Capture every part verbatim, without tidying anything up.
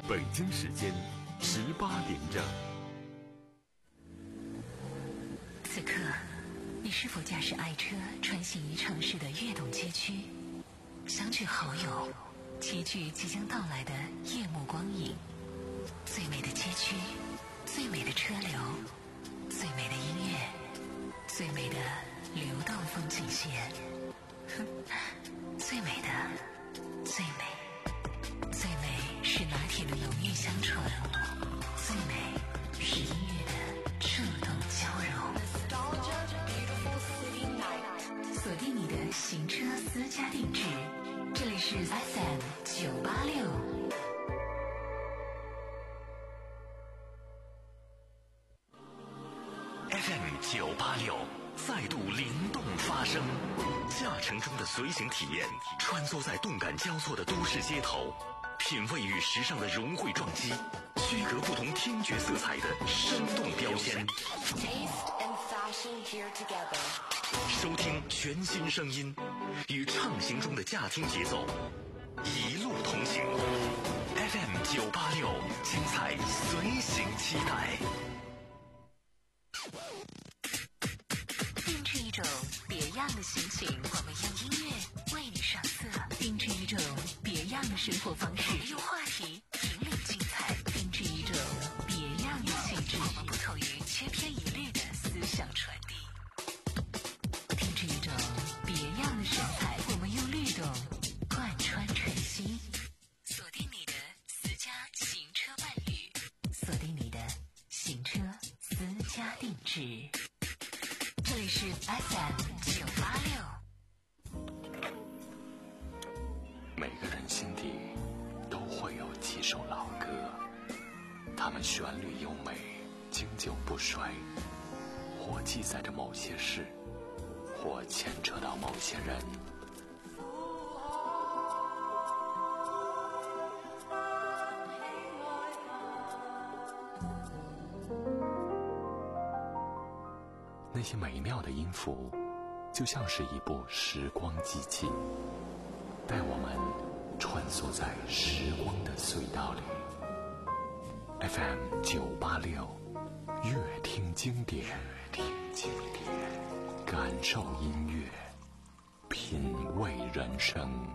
北京时间十八点整。 此刻，你是否驾驶爱车穿行于城市的跃动街区，相聚好友，齐聚即将到来的夜幕光影？最美的街区，最美的车流，最美的音乐，最美的流动风景线。最美的，最美，最美是拿铁的浓郁香醇，最美是音乐的触动交融。锁定你的行车私家定制，这里是 F M 九八六。 F M 九八六再度灵动发声，驾乘中的随行体验，穿梭在动感交错的都市街头，品味与时尚的融汇撞击，区隔不同听觉色彩的生动标签。 Taste and fashion here together。 收听全新声音，与畅行中的驾听节奏，一路同行。F M 九八六，精彩随行期待。 定制一种别样的心情，我们用音乐为你上色；定制一种别样的生活方式，我们用话题引领精彩；定制一种别样的气质，我们不同于千篇一律的思想传递；定制一种别样的神采，我们用律动贯穿晨曦。锁定你的私家行车伴侣，锁定你的行车私家定制。这里是 F M 九八六。 每个人心底都会有几首老歌，它们旋律优美，经久不衰，或记载着某些事，或牵扯到某些人。那些美妙的音符，就像是一部时光机器，带我们穿梭在时光的隧道里。F M 九八六，乐听经典，乐听经典，感受音乐，品味人生。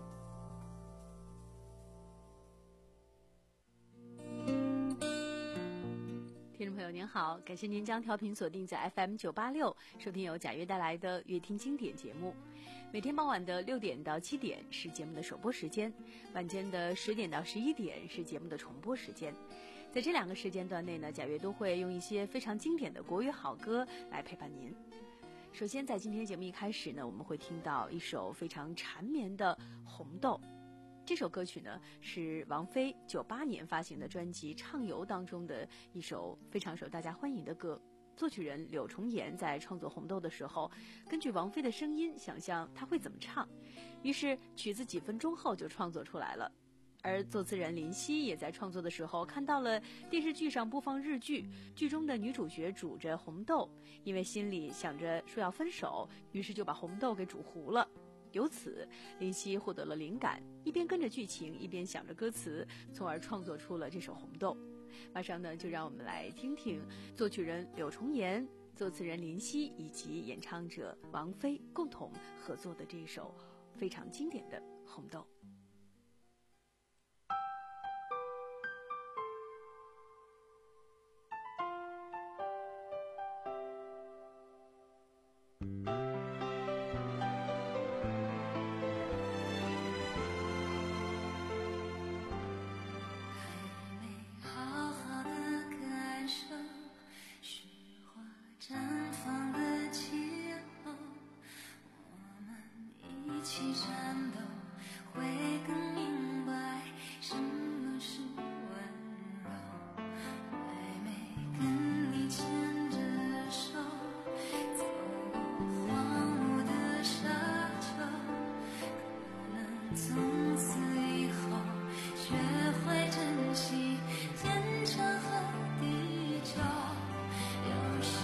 听众朋友您好，感谢您将调频锁定在 F M 九八六，收听由贾悦带来的乐听经典节目。每天傍晚的六点到七点是节目的首播时间，晚间的十点到十一点是节目的重播时间。在这两个时间段内呢，贾悦都会用一些非常经典的国语好歌来陪伴您。首先在今天节目一开始呢，我们会听到一首非常缠绵的《红豆》。这首歌曲呢是王菲九八年发行的专辑《畅游》当中的一首非常受大家欢迎的歌。作曲人柳重言在创作《红豆》的时候，根据王菲的声音想象她会怎么唱，于是曲子几分钟后就创作出来了。而作词人林夕也在创作的时候看到了电视剧上播放日剧，剧中的女主角煮着红豆，因为心里想着说要分手，于是就把红豆给煮糊了。由此林夕获得了灵感，一边跟着剧情一边想着歌词，从而创作出了这首《红豆》。马上呢就让我们来听听作曲人柳重言、作词人林夕以及演唱者王菲共同合作的这首非常经典的《红豆》。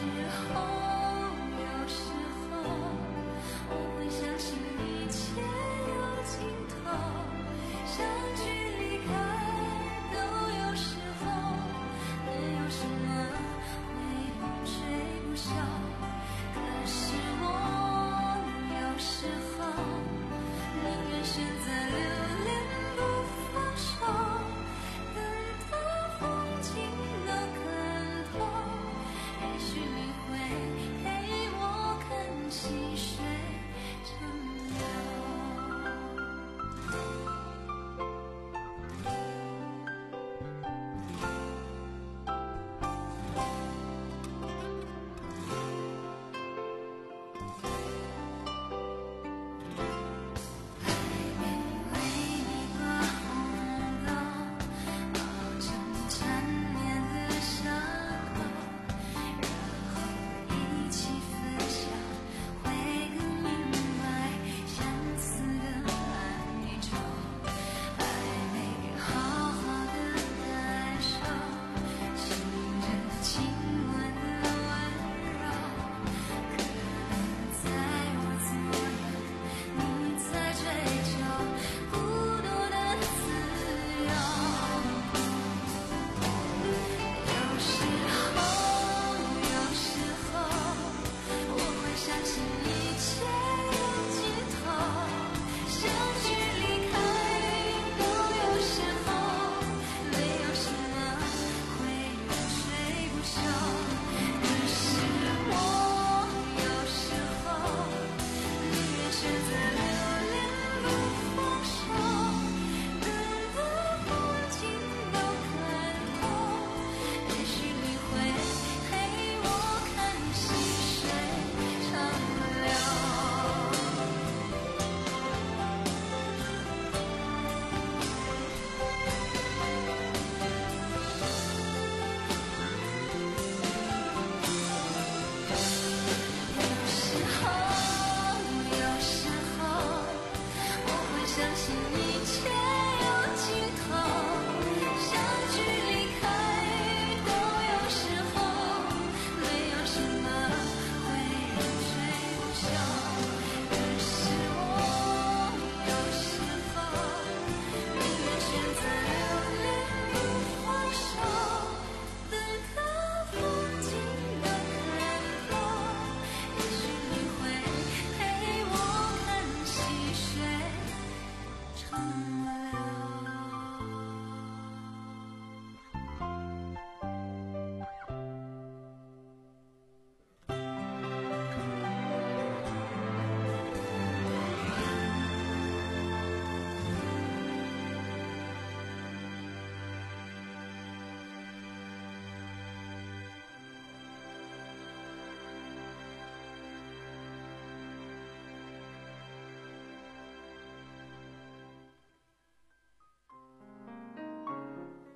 有时候我会相信一切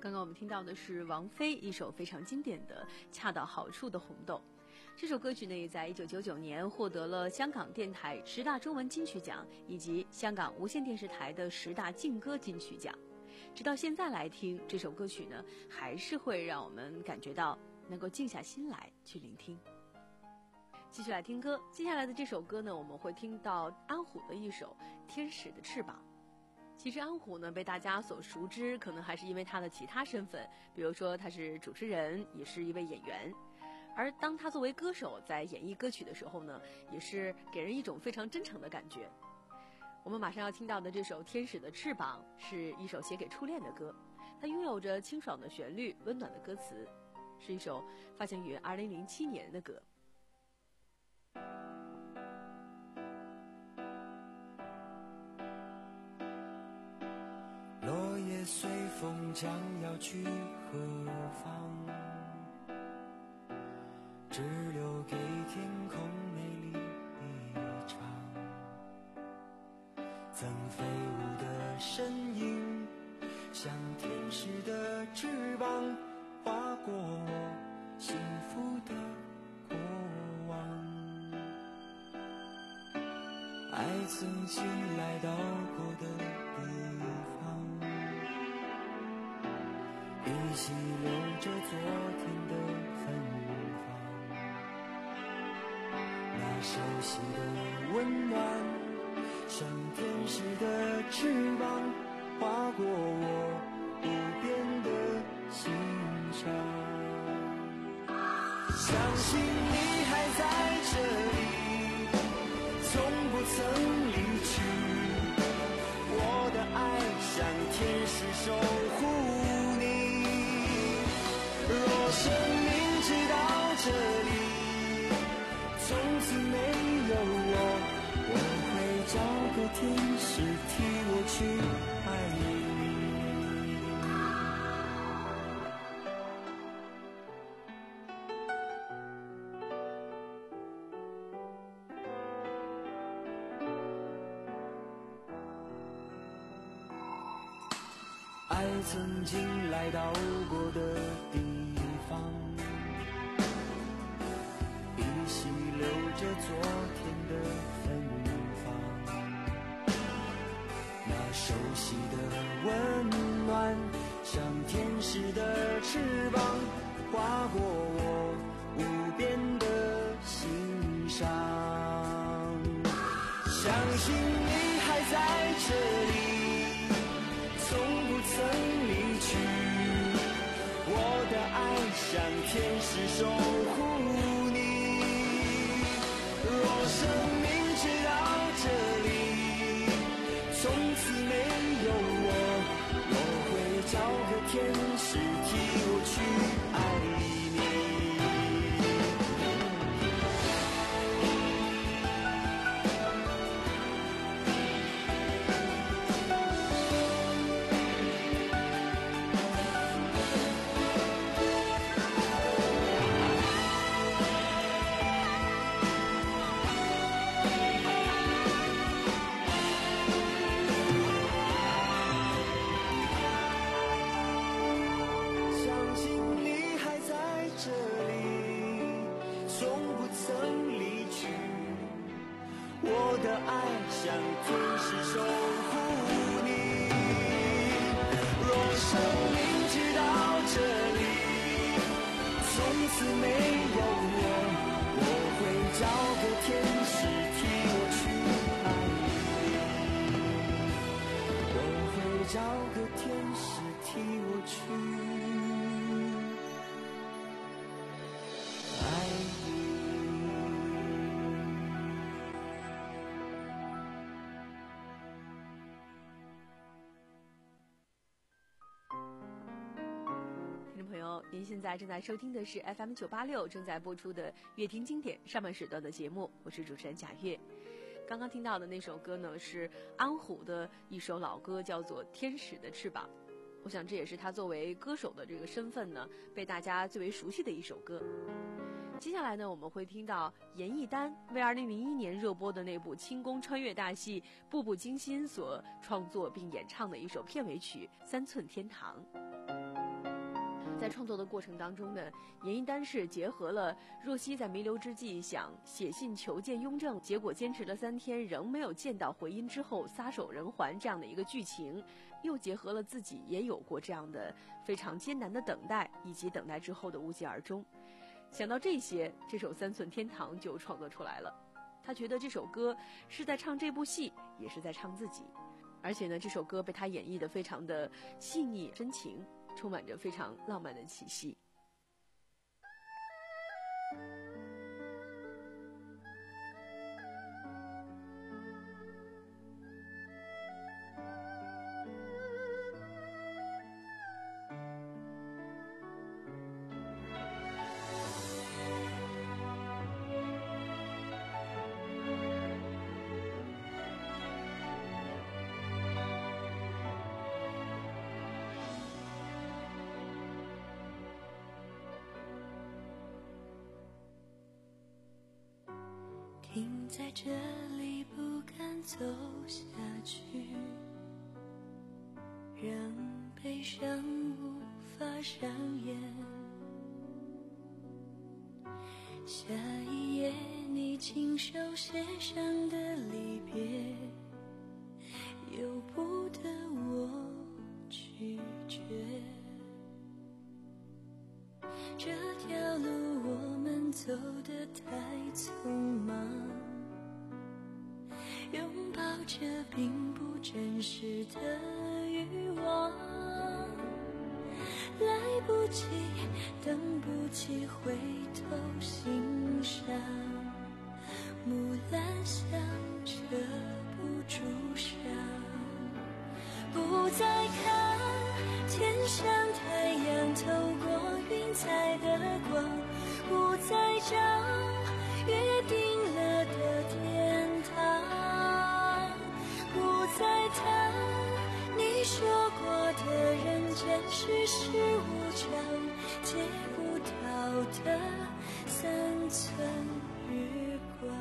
刚刚我们听到的是王菲一首非常经典的《恰到好处的红豆》。这首歌曲呢，也在一九九九年获得了香港电台十大中文金曲奖以及香港无线电视台的十大劲歌金曲奖。直到现在来听这首歌曲呢，还是会让我们感觉到能够静下心来去聆听。继续来听歌，接下来的这首歌呢，我们会听到安虎的一首《天使的翅膀》。其实安虎呢，被大家所熟知，可能还是因为他的其他身份，比如说他是主持人，也是一位演员。而当他作为歌手在演绎歌曲的时候呢，也是给人一种非常真诚的感觉。我们马上要听到的这首《天使的翅膀》是一首写给初恋的歌，它拥有着清爽的旋律、温暖的歌词，是一首发行于二零零七年的歌。 落叶随风将要去何方，只留给天空美丽一场。曾飞舞的身影，像天使的翅膀，划过我幸福的过往。爱曾经来到过的地方，依稀留着昨天的芬芳。那熟悉的温暖，像天使的翅膀，划过我不变的心上。相信你还在这里，从不曾离去。我的爱像天使守护你。若生命直到这里，从此没有我，我会找个天使替我去爱你。爱曾经来到过的地方，依稀留着昨天的芬芳。那熟悉的温暖，像天使的翅膀，划过我无边的心上。相信你还在这里，从不曾离去。我的爱像天使守护你。若生命直到这里，从此没有我，我会找个天使替我去爱你。我的爱像天使守护你。若生命直到这里，从此没有我，我会找个天使替我去爱你。我会找个天使替我去爱你。 您现在正在收听的是 F M 九八六正在播出的乐听经典上半时段的节目，我是主持人贾月。刚刚听到的那首歌呢，是安虎的一首老歌，叫做《天使的翅膀》。我想这也是他作为歌手的这个身份呢，被大家最为熟悉的一首歌。接下来呢，我们会听到严艺丹为二零零一年热播的那部清宫穿越大戏《步步惊心》所创作并演唱的一首片尾曲《三寸天堂》。 在创作的过程当中呢，严艺丹是结合了若曦在弥留之际想写信求见雍正，结果坚持了三天仍没有见到回音之后撒手人寰这样的一个剧情，又结合了自己也有过这样的非常艰难的等待，以及等待之后的无疾而终。想到这些，这首《三寸天堂》就创作出来了。他觉得这首歌是在唱这部戏，也是在唱自己，而且呢，这首歌被他演绎得非常的细腻真情，充满着非常浪漫的气息。 停在这里不敢走下去，让悲伤无法上演。下一页你亲手写上的离别，由不得我拒绝。这条路我们走得太匆忙，拥抱着并不真实的欲望，来不及，等不及回头欣赏，木兰香遮不住伤，不再看天上太阳透过云彩的光，不再找约定了的天堂，不再谈你说过的人间世事无常，借不到的三寸日光。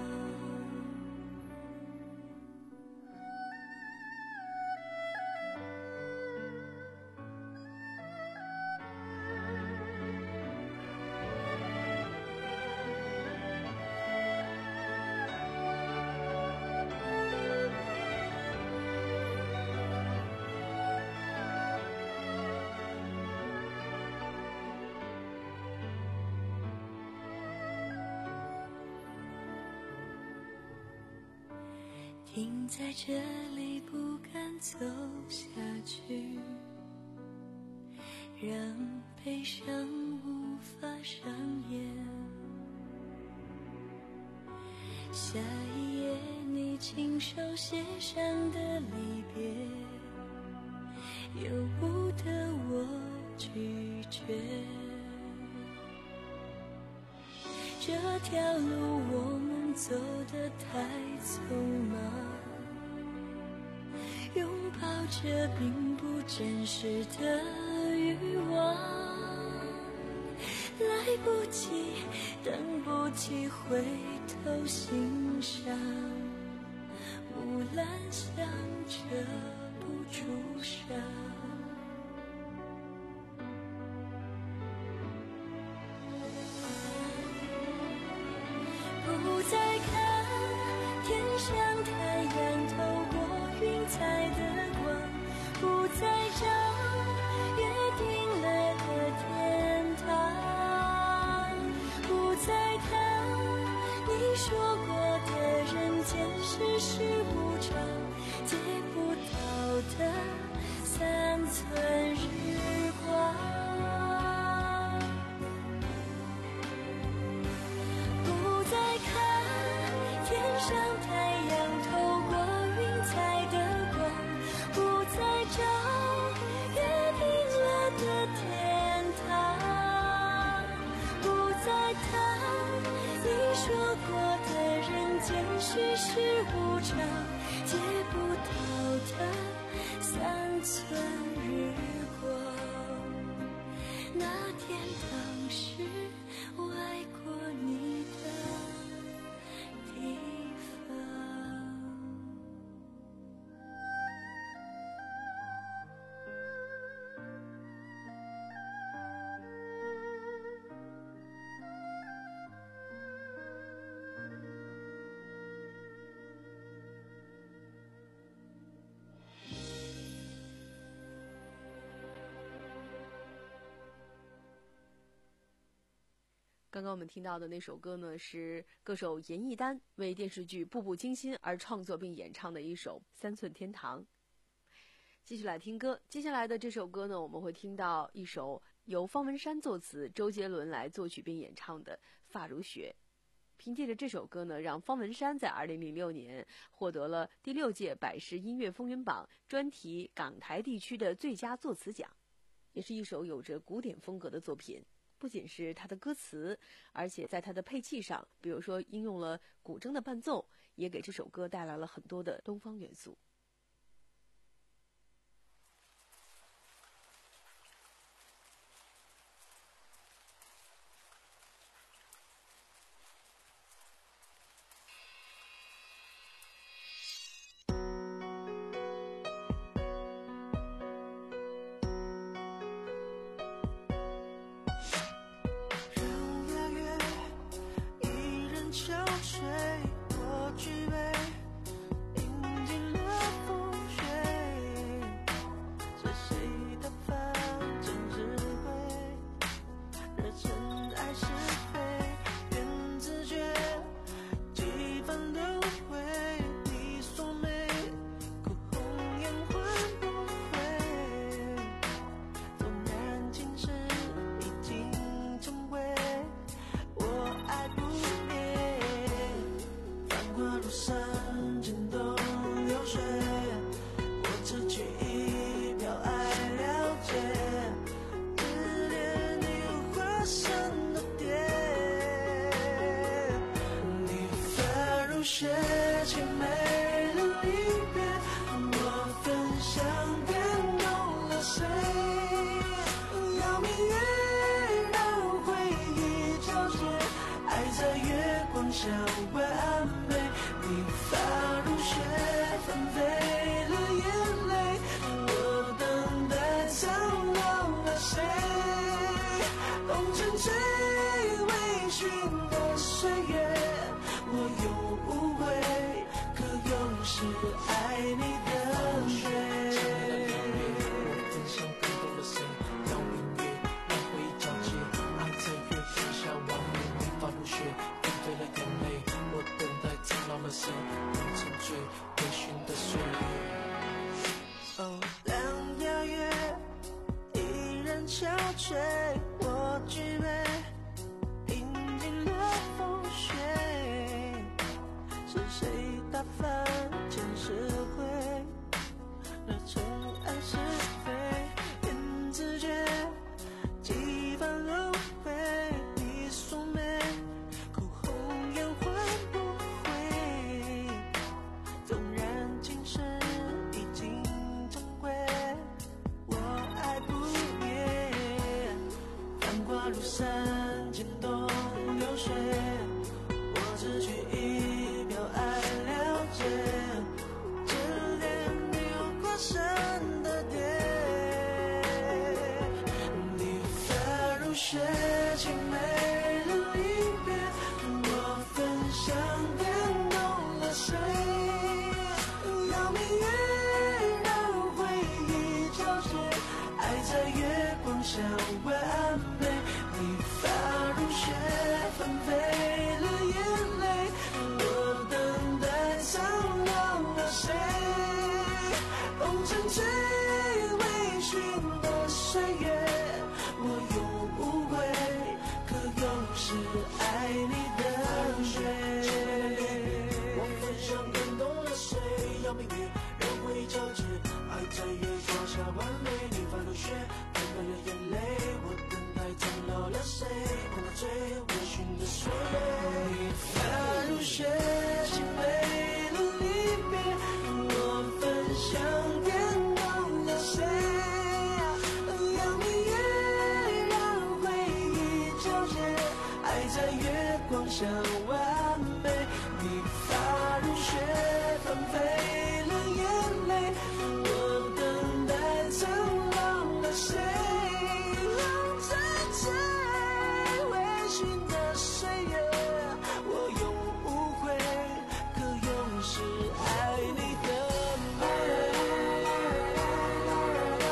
停在这里不敢走下去，让悲伤无法上演。下一页你亲手写上的离别，由不得我拒绝。这条路我们走得太匆忙，拥抱着并不真实的欲望，来不及，等不及回头欣赏，木兰香遮不住伤。不再看天上太阳透过云彩的光，不再找约定了的天堂，不再谈你说过的人间世事无常，借不到的三寸日光。天上太阳透过云彩的光，不再找约定了的天堂，不再谈你说过的人间世事无常，借不到的三寸日光。那天当时我爱过你的地方。 刚刚我们听到的那首歌呢，是歌手严艺丹为电视剧《步步惊心》而创作并演唱的一首《三寸天堂》。继续来听歌，接下来的这首歌呢，我们会听到一首由方文山作词、周杰伦来作曲并演唱的《发如雪》。凭借着这首歌呢，让方文山在二零零六年获得了第六届百世音乐风云榜专题港台地区的最佳作词奖，也是一首有着古典风格的作品。不仅是它的歌词，而且在它的配器上，比如说应用了古筝的伴奏，也给这首歌带来了很多的东方元素。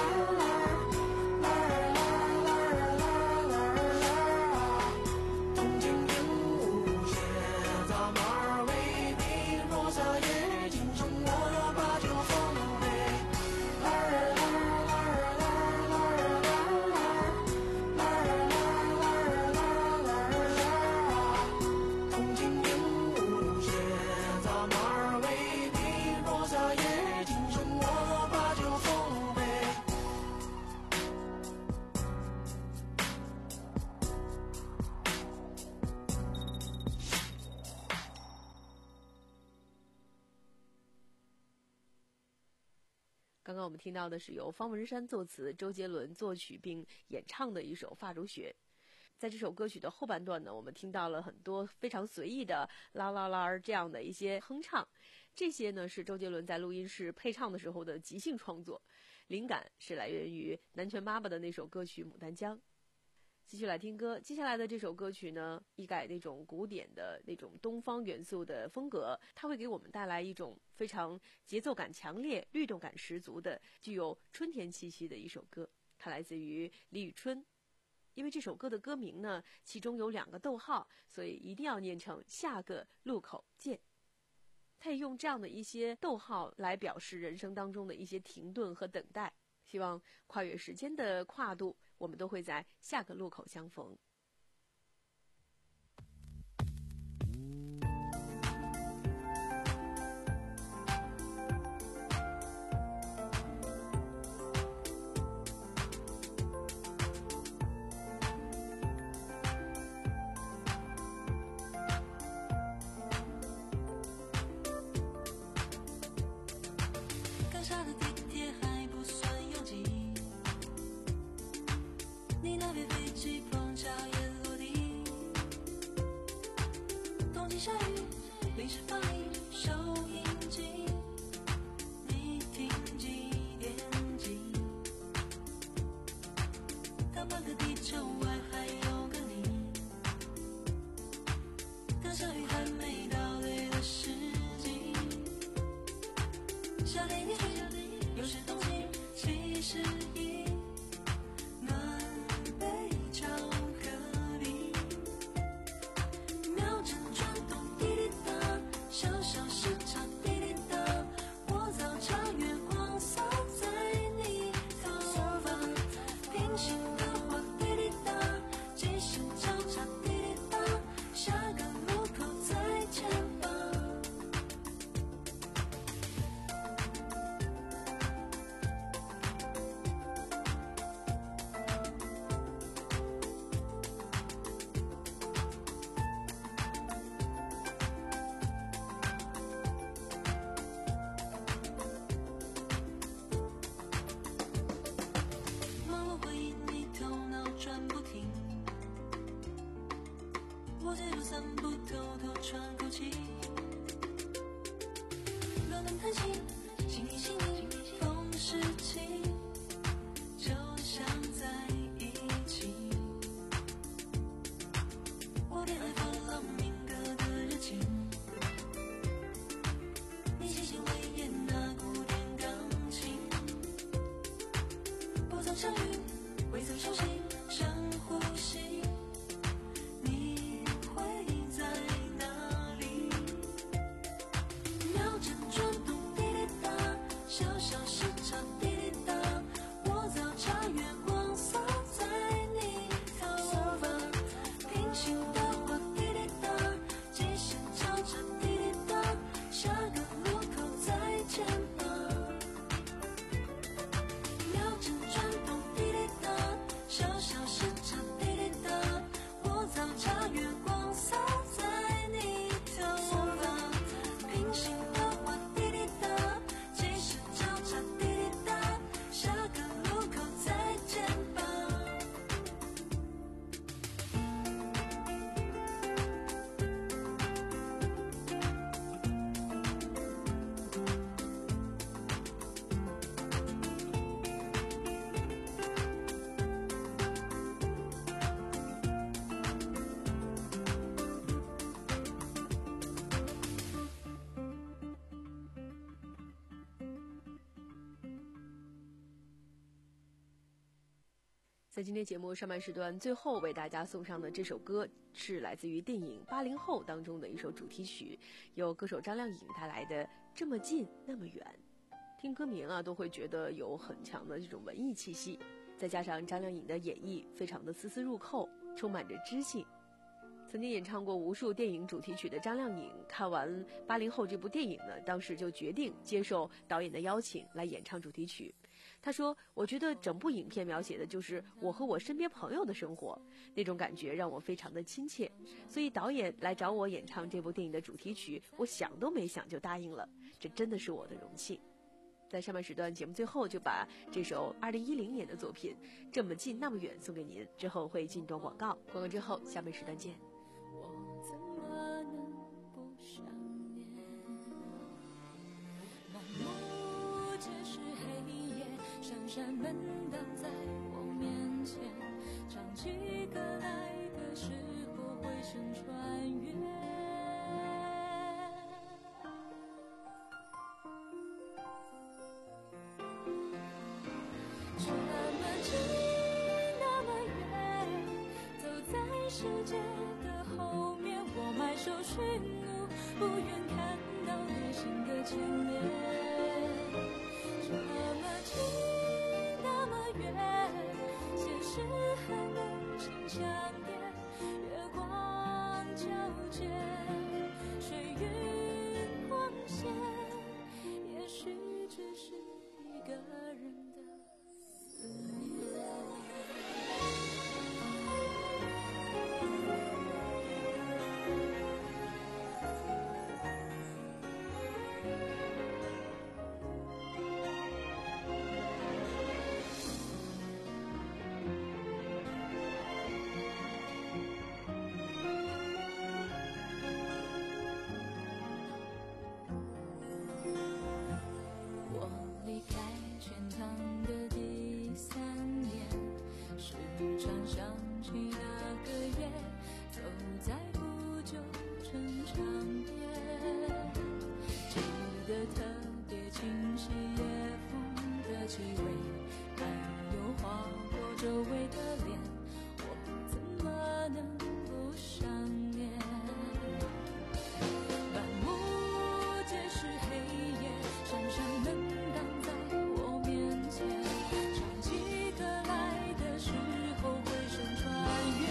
痛刚刚我们听到的是由方文山作词，周杰伦作曲并演唱的一首《发如雪》。在这首歌曲的后半段呢，我们听到了很多非常随意的啦啦啦这样的一些哼唱，这些呢是周杰伦在录音室配唱的时候的即兴创作，灵感是来源于南拳妈妈的那首歌曲《牡丹江》。继续来听歌，接下来的这首歌曲呢，一改那种古典的那种东方元素的风格，它会给我们带来一种非常节奏感强烈、律动感十足的、具有春天气息的一首歌。它来自于李宇春，因为这首歌的歌名呢，其中有两个逗号，所以一定要念成下个路口见。它也用这样的一些逗号来表示人生当中的一些停顿和等待。希望跨越时间的跨度，我们都会在下个路口相逢。 刚下的地铁还不算拥挤，你那边飞机碰巧也落地，冬季下雨临时放映收音机，你听几点几？当半个地球外还有个你，当下雨还没到对的时机，夏天也许有时冬季其实已暖杯巧克力，秒针转动滴滴答，小小时差滴滴答，我早茶月光洒在你头发，平行的话滴滴答，即时交叉滴滴答，下个路口再见吧。忙碌回忆你头脑转不停，我借路散步偷偷喘口气，乱乱叹息，心里心里风时起，就像在一起。我偏爱佛朗明哥的热情，你细心维也纳古典钢琴，不曾相遇，未曾熟悉，深呼吸，你会在哪里？秒针转动滴滴答，小小时差滴滴答，我早茶月光洒在你头发，平行的话滴滴答，即时交叉滴滴答，下个路口再见吧。秒针转动滴滴答，小小时差滴滴答，我早茶月光洒在你头发，平行的话滴滴答，即时交叉滴滴答，下个路口再见吧。 在今天节目上半时段最后为大家送上的这首歌是来自于电影《八零后》当中的一首主题曲，由歌手张靓颖带来的《这么近那么远》。听歌名啊，都会觉得有很强的这种文艺气息，再加上张靓颖的演绎非常的丝丝入扣，充满着知性。曾经演唱过无数电影主题曲的张靓颖，看完《八零后》这部电影呢，当时就决定接受导演的邀请来演唱主题曲。她说：“我觉得整部影片描写的就是我和我身边朋友的生活，那种感觉让我非常的亲切。所以导演来找我演唱这部电影的主题曲，我想都没想就答应了，这真的是我的荣幸。” 在上半时段节目最后就把这首二零一零年的作品《这么近那么远》送给您，之后会进段广告，广告之后下半时段见。 我怎么能不想念？满目皆是黑夜，闪闪门挡在我面前，唱起歌来的时候回声穿越。这么近那么远，走在世界的后面，我迈首寻路，不愿看到内心的牵连。这么近那么远，现实和梦境相连，月光皎洁，水云光线，也许只是一个人的思念。我离开天堂的第三年，时常想起那个夜，走在不久成长边，记得特别清晰夜风的气味，还有划过周围的脸，我怎么能不想念？满目皆是黑夜，闪闪门挡在我面前，唱起歌来的时候回声穿越。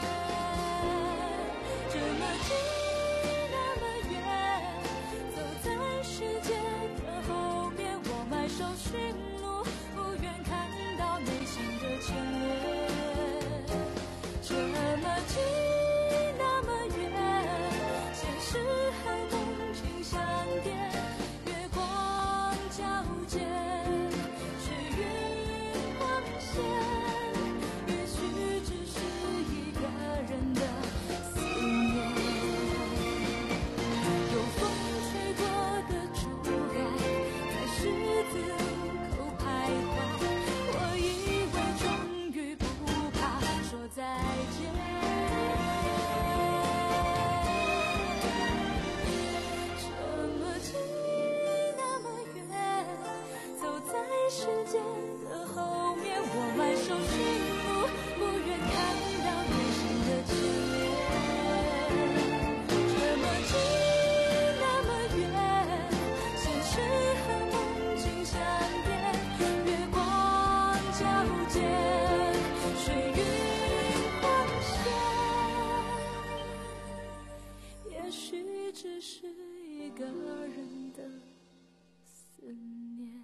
这么近那么远，走在世界的后面，我迈首寻路，不愿看到内心的牵连。这么近那么远，现实和梦境相连，月光皎洁，水云光线，也许只是一个人的思念。有风吹过的竹竿，在十字路口徘徊，我以为终于不怕说再见。这么近那么远，走在世界的后面，我迈首寻路，不愿看到内心的牵连。这么近那么远，现实和梦境相连，月光皎洁，水云光线，也许只是一个人的思念。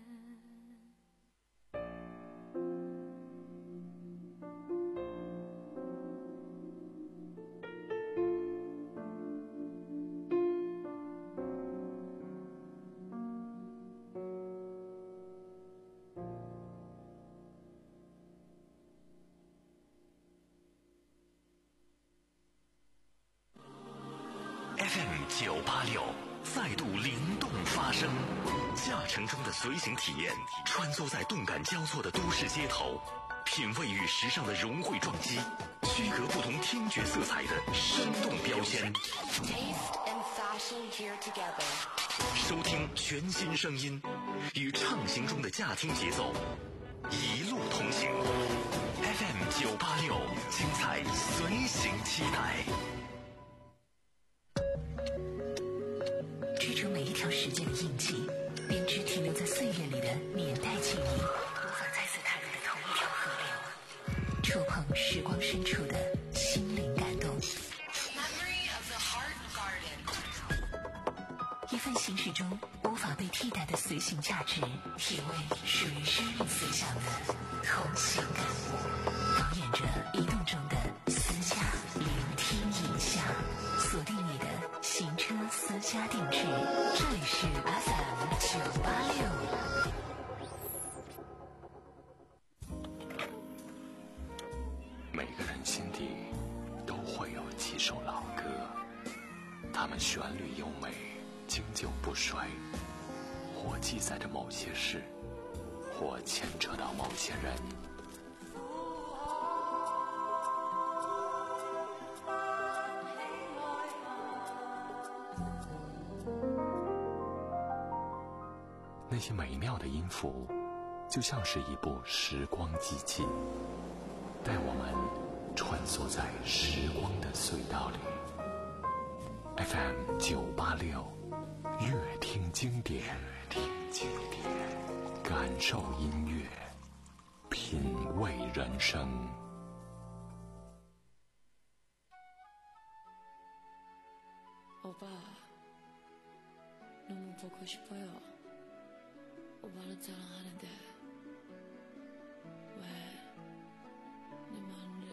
F M 九八六再度灵动发声，驾乘中的随行体验，穿梭在动感交错的都市街头，品味与时尚的融汇撞击，区隔不同听觉色彩的生动标签。 Taste and fashion here together. 收听全新声音，与畅行中的驾听节奏，一路同行。F M 九八六，精彩随行期待。 追逐每一条时间的印记，编织停留在岁月里的年代记忆，无法再次踏入的同一条河流，触碰时光深处的心灵感动。一份行驶中无法被替代的随行价值，体味属于生命思想的同行感，导演着移动中的私家聆听影像，锁定你的行车私家定制，这里是 F M 九八六。 心底都会有几首老歌，它们旋律优美，经久不衰，或记载着某些事，或牵扯到某些人。那些美妙的音符就像是一部时光机器，带我们穿梭在时光的隧道里。 F M 九八六，乐听经典，听经典，感受音乐，品味人生。 오빠, 너무 보고 싶어요. 오빠를 사랑하는데 왜 내 마음을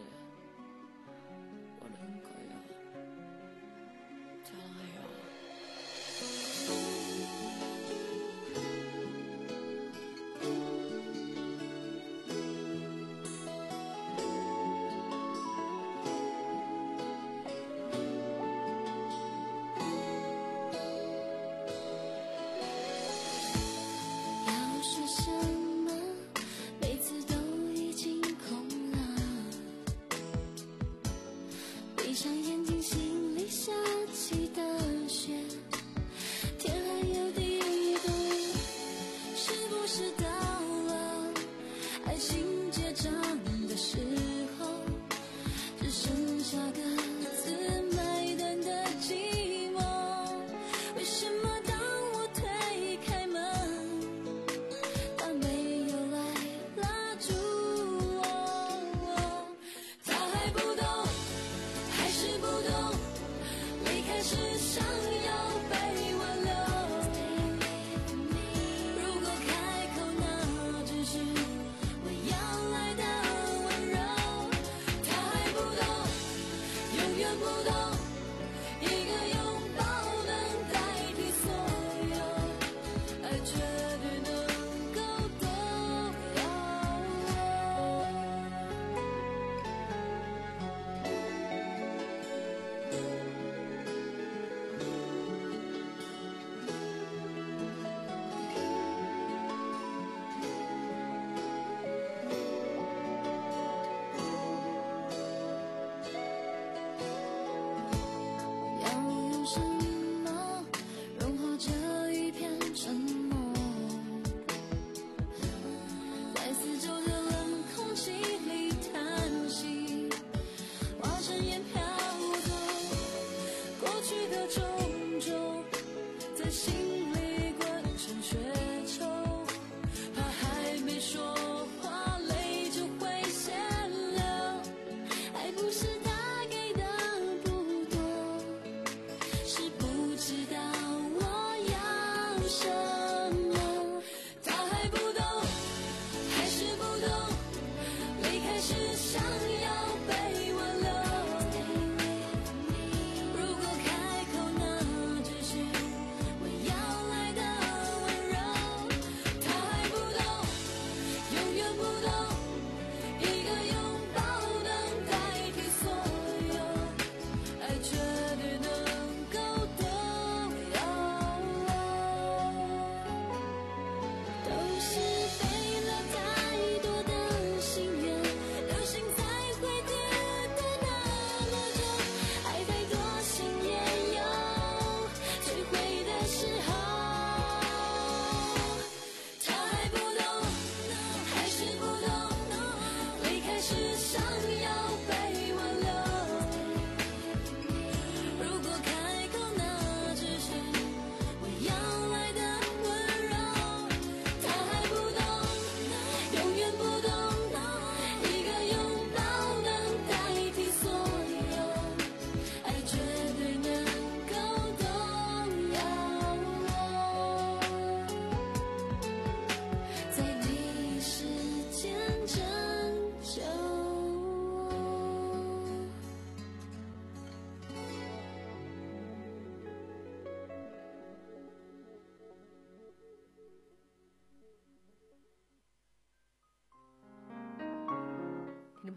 모르는 거예요? 사랑해요.是不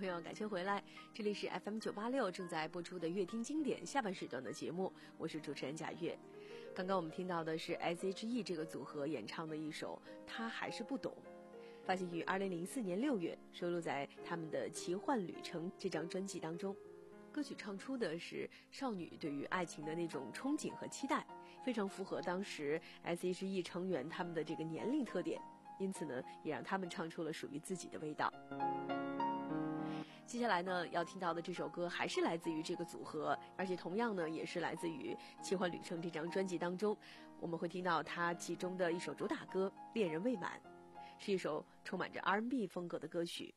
朋友，感谢回来，这里是 F M 九八六正在播出的乐听经典下半时段的节目，我是主持人贾月。刚刚我们听到的是 S H E 这个组合演唱的一首《他还是不懂》，发行于二零零四年六月，收录在他们的《奇幻旅程》这张专辑当中。歌曲唱出的是少女对于爱情的那种憧憬和期待，非常符合当时 S H E 成员他们的这个年龄特点，因此呢，也让他们唱出了属于自己的味道。接下来呢，要听到的这首歌还是来自于这个组合，而且同样呢，也是来自于《奇幻旅程》这张专辑当中，我们会听到它其中的一首主打歌《恋人未满》，是一首充满着 R and B 风格的歌曲。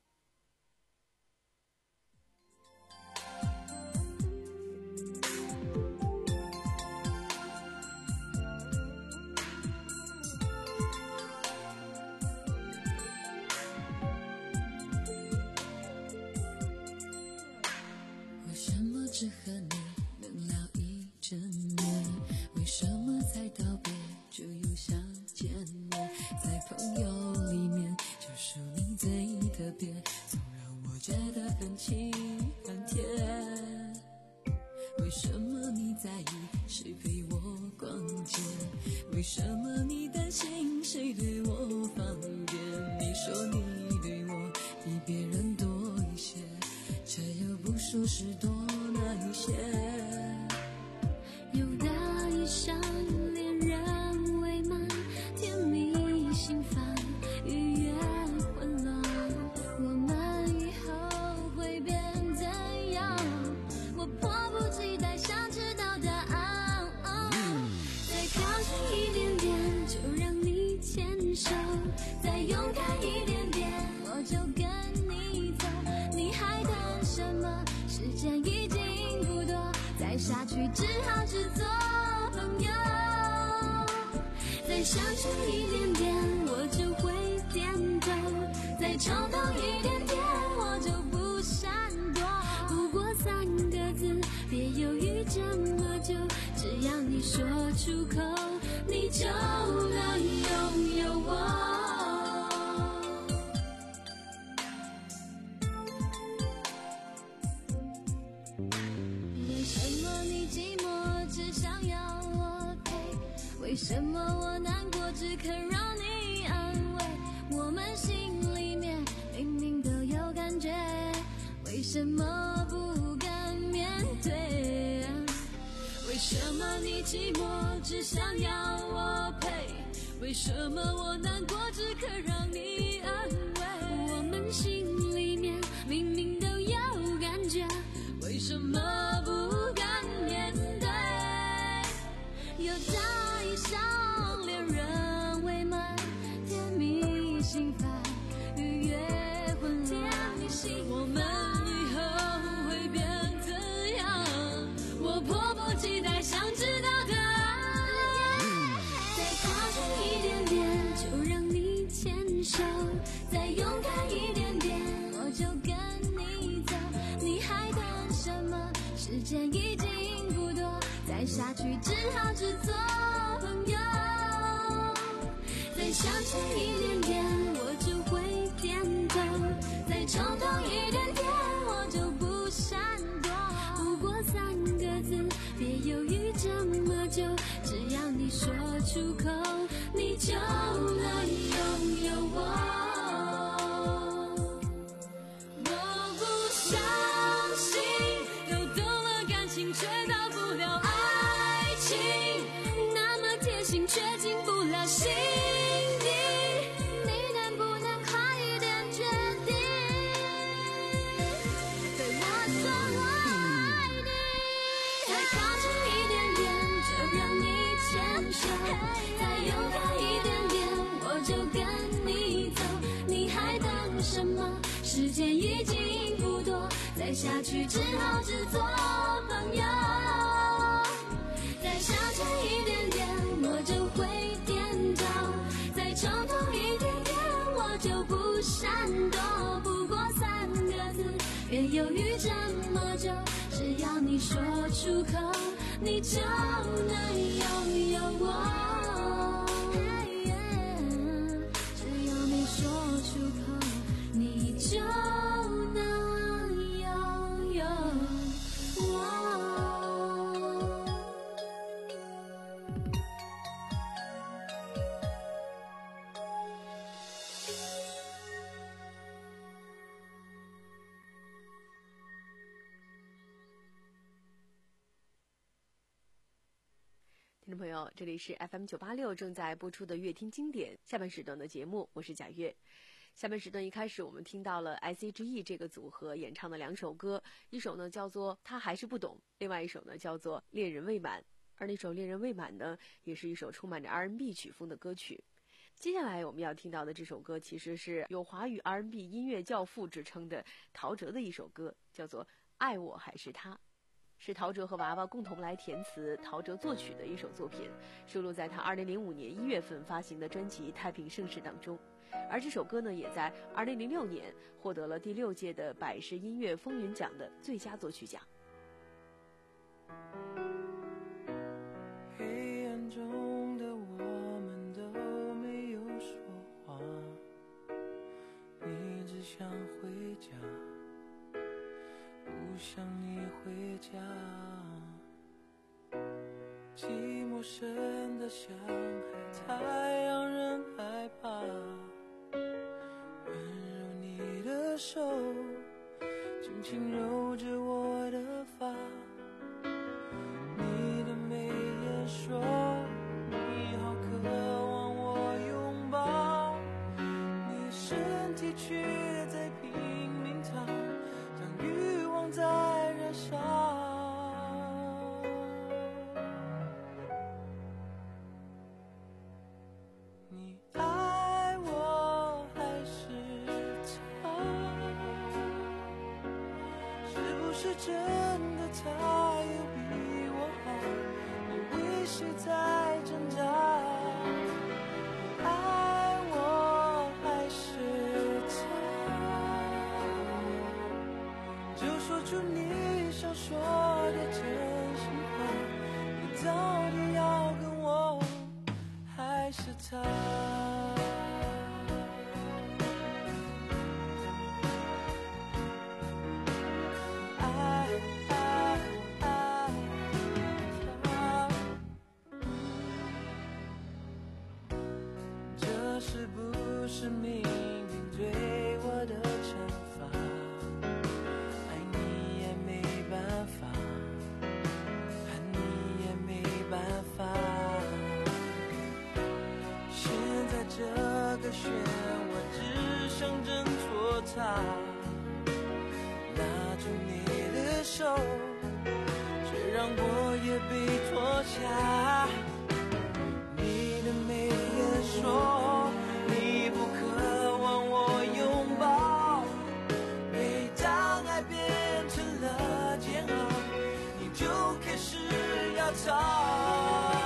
只和你能聊一整年，为什么才道别就又想见面？在朋友里面，就属你最特别，总让我觉得很亲很甜。为什么你在意谁陪我逛街？为什么你担心谁对我放电？你说你对我比别人多一些，却又不说是多那一些。有的一生恋人未满，甜蜜心烦，愉悦混乱，我们以后会变怎样？我迫不及待想知道答案。再靠近一点点，就让你牵手，再勇敢一点点，我就跟你走。你还等什么？时间已经不多，再下去只好只做朋友。再相信一点点，我就会点头；再冲动一点点，我就不闪躲。不过三个字，别犹豫这么久，只要你说出口，你就能拥有我。为什么我难过只肯让你安慰？我们心里面明明都有感觉，为什么不敢面对？为什么你寂寞只想要我陪？为什么我难过只肯让你安慰？我们心里面明明都有感觉，为什么不敢面对？有大一场恋人未满，甜蜜心烦，愉悦混乱，我们以后会变怎样？我迫不及待想知道答案。再靠近一点点，就让你牵手；再勇敢一点点，我就跟你走。你还等什么？时间已经不多，再下去只好只做朋友。再相信一点点，我就会点头；再冲动一点点，我就不闪躲。不过三个字，别犹豫这么久，只要你说出口，你就能拥有我。我不相信都懂了感情，却到不了爱情，那么贴心却进不了心底，你能不能快一点决定，对我说我爱你？再靠近一点点，就让你牵手；再勇敢一点点，我就跟你走。你还等什么？时间已经不多，再下去只好只做朋友。再相信一点点，我就会点头；再冲动一点点，我就不闪躲。不过三个字，别犹豫这么久，只要你说出口，你就能拥有我。只要你说出口，你就能众朋友，这里是 F M 九八六正在播出的乐听经典下半时段的节目，我是贾月。下半时段一开始我们听到了 S H E 这个组合演唱的两首歌，一首呢叫做他还是不懂，另外一首呢叫做恋人未满。而那首恋人未满呢，也是一首充满着 R and B 曲风的歌曲。接下来我们要听到的这首歌其实是有华语 R and B 音乐教父之称的陶喆的一首歌，叫做爱我还是他，是陶喆和娃娃共同来填词，陶喆作曲的一首作品，收录在他二零零五年一月份发行的专辑《太平盛世》当中。而这首歌呢，也在二零零六年获得了第六届的百世音乐风云奖的最佳作曲奖。 黑暗中的我们都没有说话，你只想回家，不想你回家，寂寞深的像海，太让人害怕。温柔你的手，轻轻揉着我的发，你的眉眼说你好渴望我拥抱，你身体却在拼命逃，让欲望在燃烧。你爱我还是他？是不是真的他有比我好？你为谁在挣扎？你爱我还是他？就说出你想说的真心话，你到底要跟我还是他？爱爱爱他，这是不是命运对我的惩罚？爱你也没办法，恨你也没办法。现在这个漩涡只剩挣脱它，拉住你的手，却让我也被拖下。你的眉眼说你不渴望我拥抱，每当爱变成了煎熬，你就开始要逃。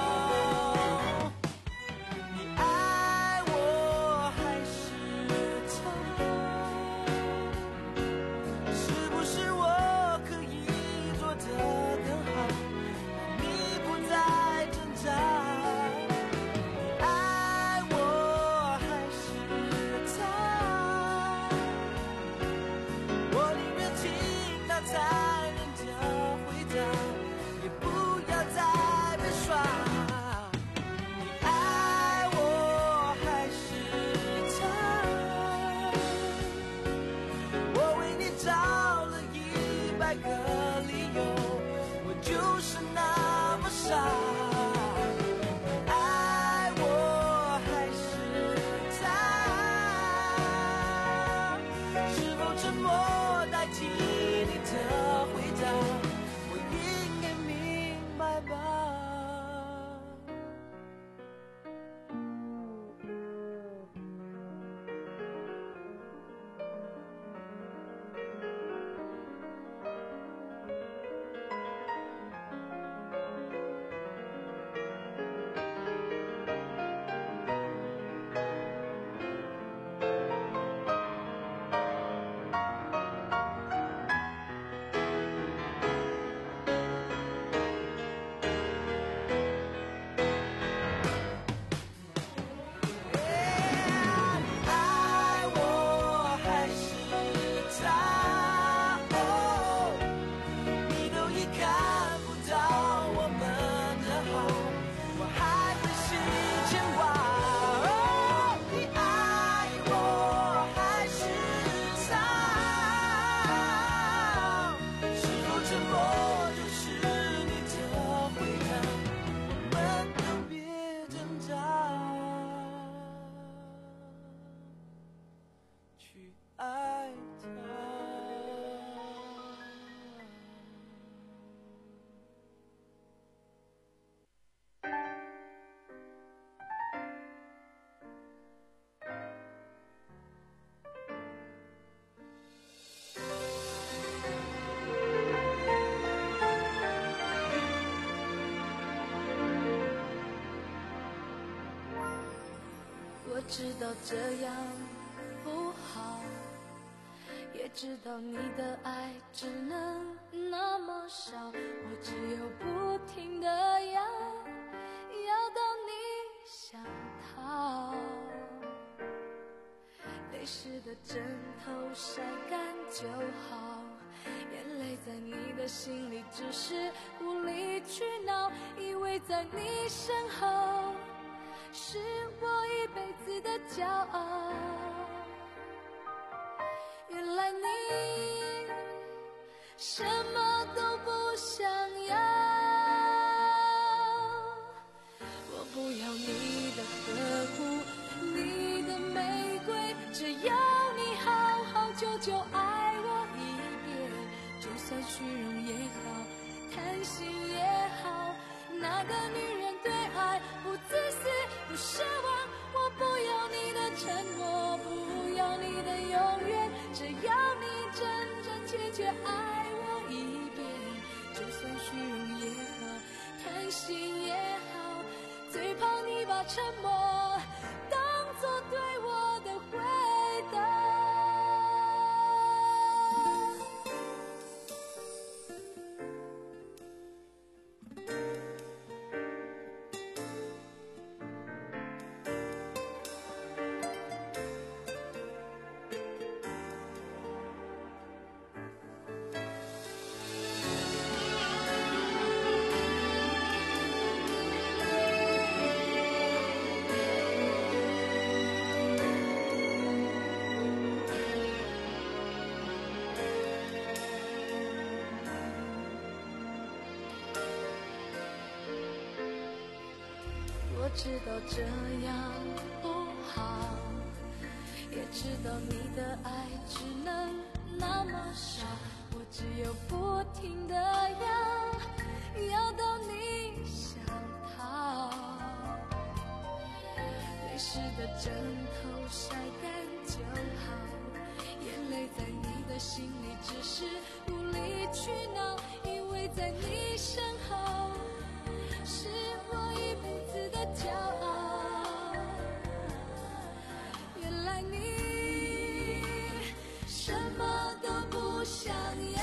知道这样不好，也知道你的爱只能那么少，我只有不停地要要到你想逃。泪湿的枕头晒干就好，眼泪在你的心里只是无理取闹，以为在你身后是我一辈子的骄傲。原来你什么都不想要，我不要你的呵护，你的玫瑰，只要你好好久久爱我一遍，就算虚荣也好，贪心也好，那个女人对爱不自私不奢望，我不要你的承诺，不要你的永远，只要你真真切切爱我一遍，就算虚荣也好，贪心也好，最怕你把沉默当作对我的回答。我知道这样不好，也知道你的爱只能那么少，我只有不停地要要到你想逃。泪湿的枕头晒干就好，眼泪在你的心里只是无理取闹，以为在你身后是我一辈子的骄傲。原来你什么都不想要，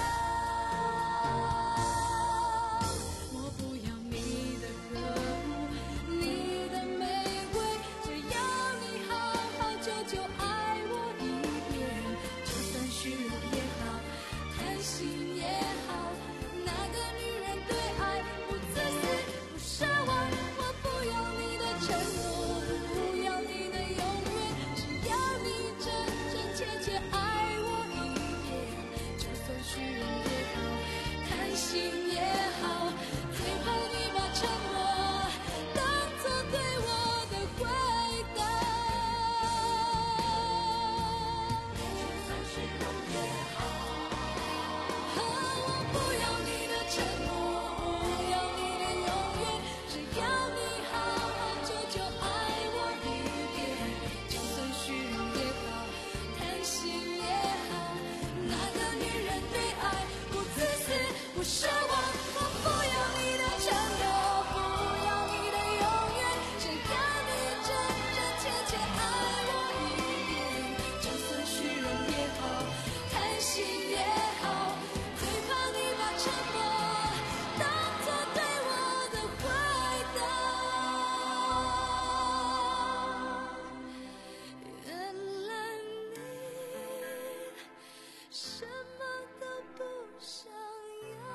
我不要你的呵护，你的玫瑰，只要你好好久久爱我一遍，就算虚荣也好，贪心也好，那个女人对爱不自私不奢望，我不要你的承诺，不要你的永远，只要你真真切切爱我一遍，就算虚荣也好，贪心也好，最怕你把沉默当作对我的回答。就算虚荣也好，我不要你的承诺，不要你的永远，只要你好好久久爱我一遍，就算虚荣也好，贪心也好，那个女人对爱不自私不奢望，我不要你的承诺，不要你的永远，只要你真真切切爱我一遍，就算虚荣也好，贪心也好，最怕你把沉默当作对我的回答。原来你什么都不想要。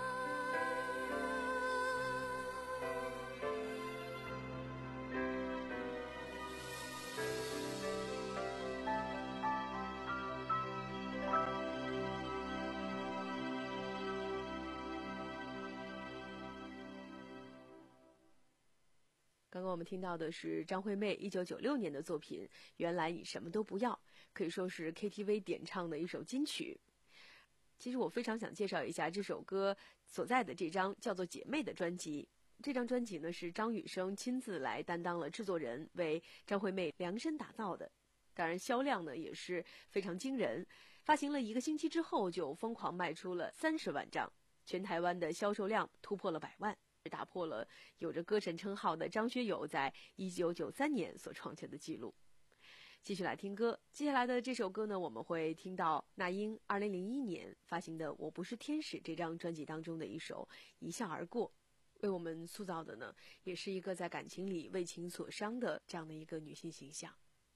刚刚我们听到的是张惠妹一九九六年的作品《原来你什么都不要》，可以说是 K T V 点唱的一首金曲。其实我非常想介绍一下这首歌所在的这张叫做《姐妹》的专辑。这张专辑呢是张雨生亲自来担当了制作人，为张惠妹量身打造的。当然销量呢也是非常惊人，发行了一个星期之后就疯狂卖出了三十万张，全台湾的销售量突破了百万，打破了有着歌神称号的张学友在一九九三年所创下的记录。 继续来听歌。接下来的这首歌呢，我们会听到那英二零零一年发行的《我不是天使》这张专辑当中的一首《一笑而过》，为我们塑造的呢，也是一个在感情里为情所伤的这样的一个女性形象。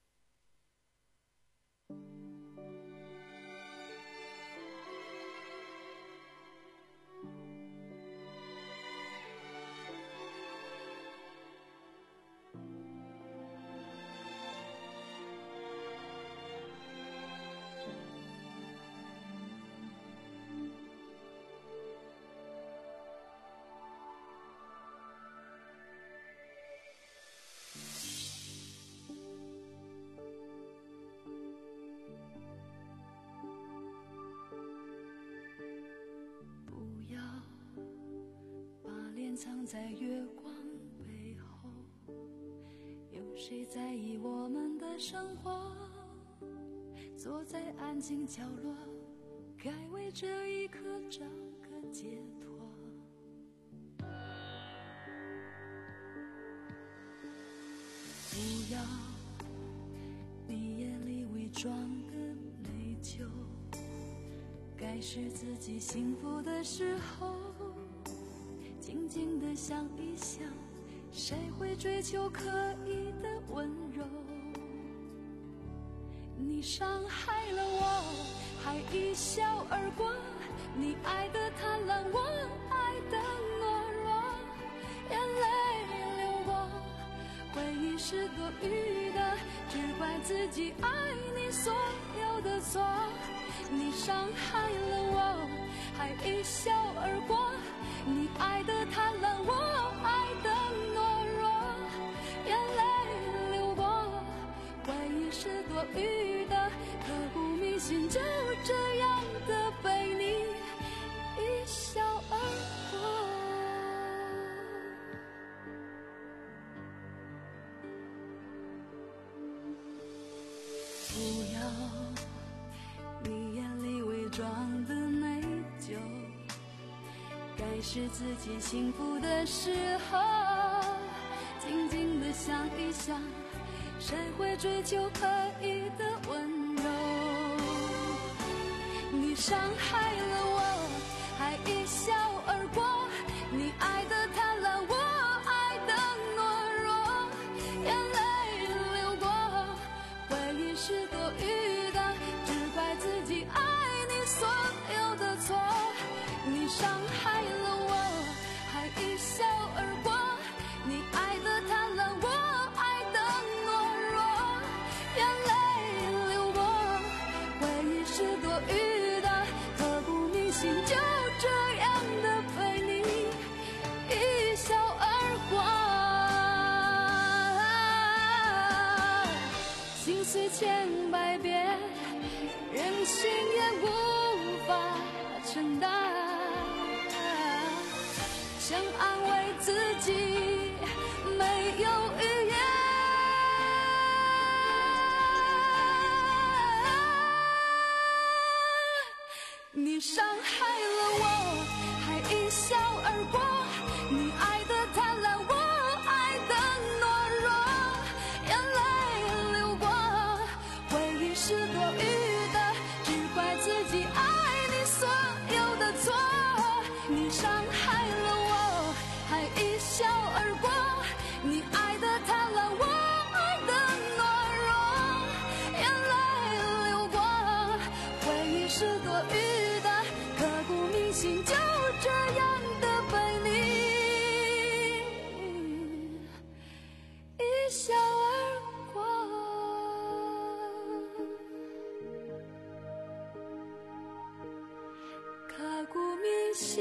藏在月光背后，有谁在意我们的生活？坐在安静角落，该为这一刻找个解脱。不要你眼里伪装的内疚，该是自己幸福的时候，静静地想一想，谁会追求可以的温柔？你伤害了我，还一笑而过，你爱的贪婪，我爱的懦弱，眼泪流过，回忆是多余的，只怪自己爱你所有的错。你伤害了我，还一笑而过，你爱的贪婪，我爱的懦弱，眼泪流过，回忆是多余的，刻骨铭心，就这样的被你一笑而过。不要你眼里伪装的内疚，该是自己幸福的时候，静静地想一想，谁会追求可以的温柔？你伤害了我，还一笑而过，你爱的贪婪，我爱的懦弱，眼泪流过，回忆是多余的，只怪自己爱你所有的错。你伤害了我，还一笑而过，你爱的贪婪，我爱的懦弱，眼泪流过，回忆是多余的，刻骨铭心，就这样的被你一笑而过。心碎千百遍，任性也无法承担，想安慰自己没有语言。你伤害了我，还一笑而过，你爱的贪婪，我爱的懦弱，眼泪流过，回忆是多余的，只怪自己爱你所有的错。你伤害了我，还一笑而过，你爱的贪婪，我爱的懦弱，眼泪流过，回忆是多余的，刻骨铭心，就这样的被你一笑而过。刻骨铭心，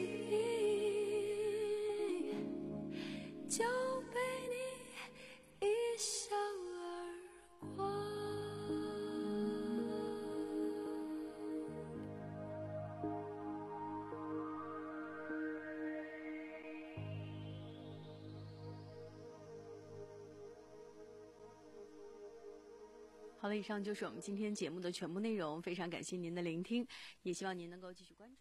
就被你一笑而过。 好了，以上就是我们今天节目的全部内容，非常感谢您的聆听，也希望您能够继续关注。